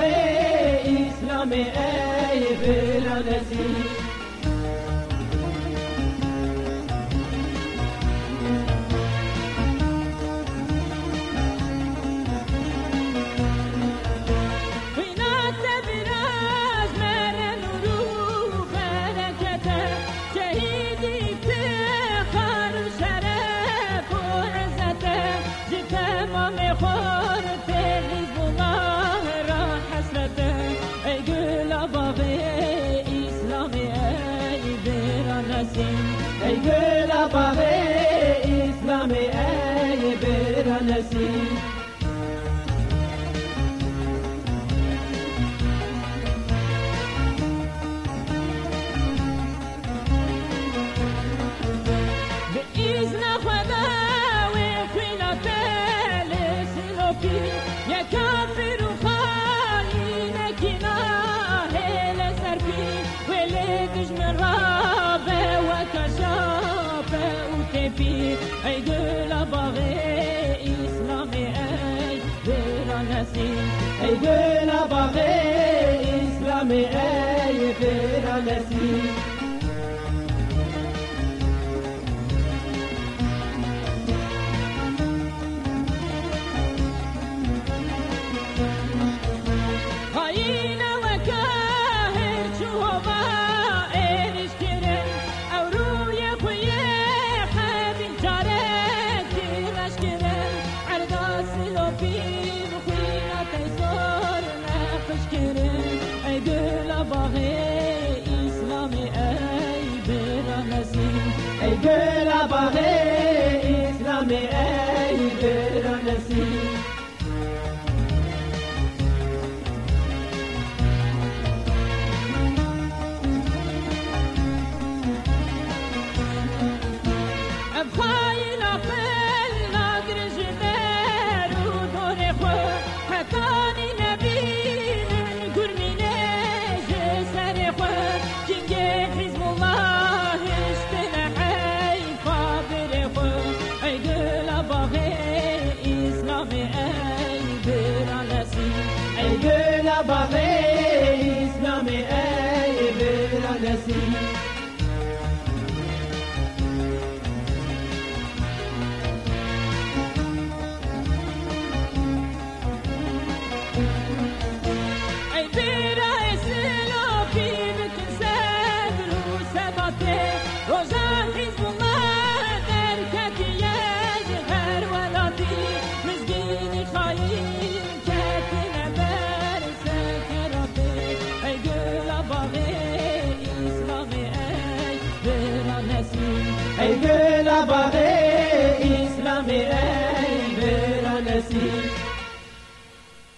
اسلام ای برانسی ای گل باغ اسلام ای برانسی به ایزن خدا و خیلات لسلوکی یا کافر و خالی نکینا هل سرپی ولی دشمن رابه و کشافه و تپی ای گل باغ اسلام ای برانسی ای گل باغ اسلام ای برانسی ای گل باغ اسلام ای برانسی ابخای نافل ناگرج درو دور خو حتانی نبین گرمینه جسر خو جنگ حزب الله ای گل باغ اسلام ای برانسی